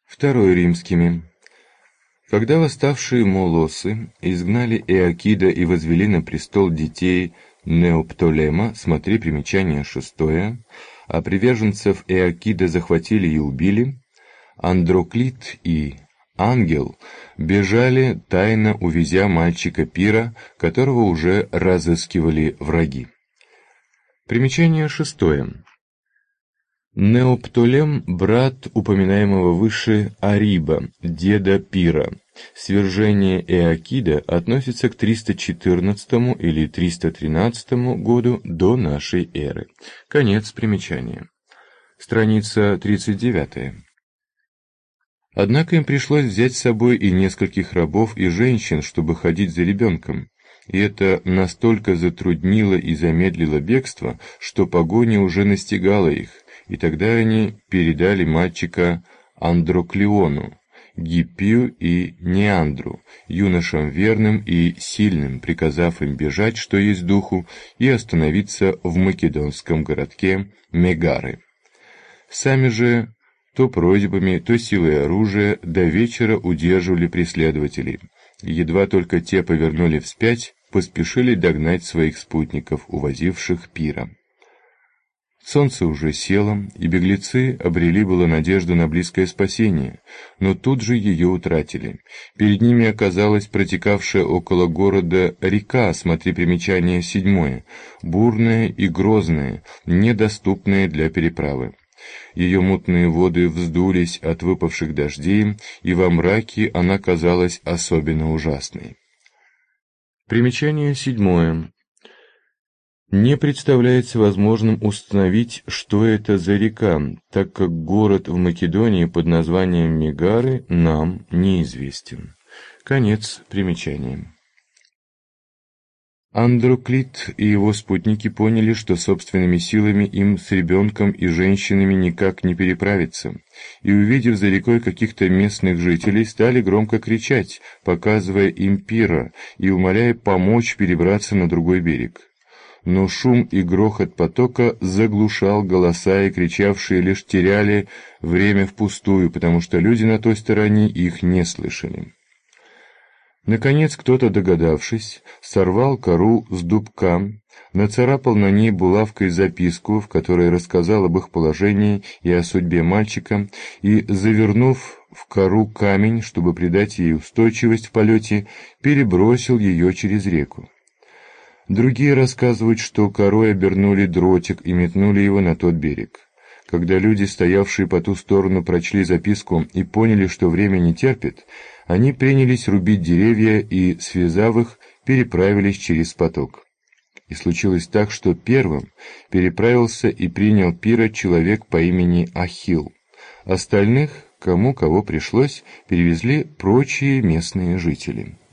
Второй римскими. Когда восставшие молосы изгнали Эакида и возвели на престол детей Неоптолема, смотри примечание 6, а приверженцев Эакида захватили и убили, Андроклит и Ангел бежали, тайно увезя мальчика Пира, которого уже разыскивали враги. Примечание 6. Неоптолем – брат упоминаемого выше Ариба, деда Пира. Свержение Эакида относится к 314 или 313 году до нашей эры. Конец примечания. Страница 39. Однако им пришлось взять с собой и нескольких рабов и женщин, чтобы ходить за ребенком. И это настолько затруднило и замедлило бегство, что погоня уже настигала их. И тогда они передали мальчика Андроклиону, Гиппию и Неандру, юношам верным и сильным, приказав им бежать, что есть духу, и остановиться в македонском городке Мегары. Сами же то просьбами, то силой оружия до вечера удерживали преследователей. Едва только те повернули вспять, поспешили догнать своих спутников, увозивших Пира. Солнце уже село, и беглецы обрели было надежду на близкое спасение, но тут же ее утратили. Перед ними оказалась протекавшая около города река, смотри примечание 7, бурная и грозная, недоступная для переправы. Ее мутные воды вздулись от выпавших дождей, и во мраке она казалась особенно ужасной. Примечание 7. Не представляется возможным установить, что это за река, так как город в Македонии под названием Мегары нам неизвестен. Конец примечания. Андроклит и его спутники поняли, что собственными силами им с ребенком и женщинами никак не переправиться, и, увидев за рекой каких-то местных жителей, стали громко кричать, показывая им Пира и умоляя помочь перебраться на другой берег. Но шум и грохот потока заглушал голоса, и кричавшие лишь теряли время впустую, потому что люди на той стороне их не слышали. Наконец кто-то, догадавшись, сорвал кору с дубка, нацарапал на ней булавкой записку, в которой рассказал об их положении и о судьбе мальчика, и, завернув в кору камень, чтобы придать ей устойчивость в полете, перебросил ее через реку. Другие рассказывают, что корой обернули дротик и метнули его на тот берег. Когда люди, стоявшие по ту сторону, прочли записку и поняли, что время не терпит, они принялись рубить деревья и, связав их, переправились через поток. И случилось так, что первым переправился и принял Пира человек по имени Ахилл. Остальных, кому кого пришлось, перевезли прочие местные жители.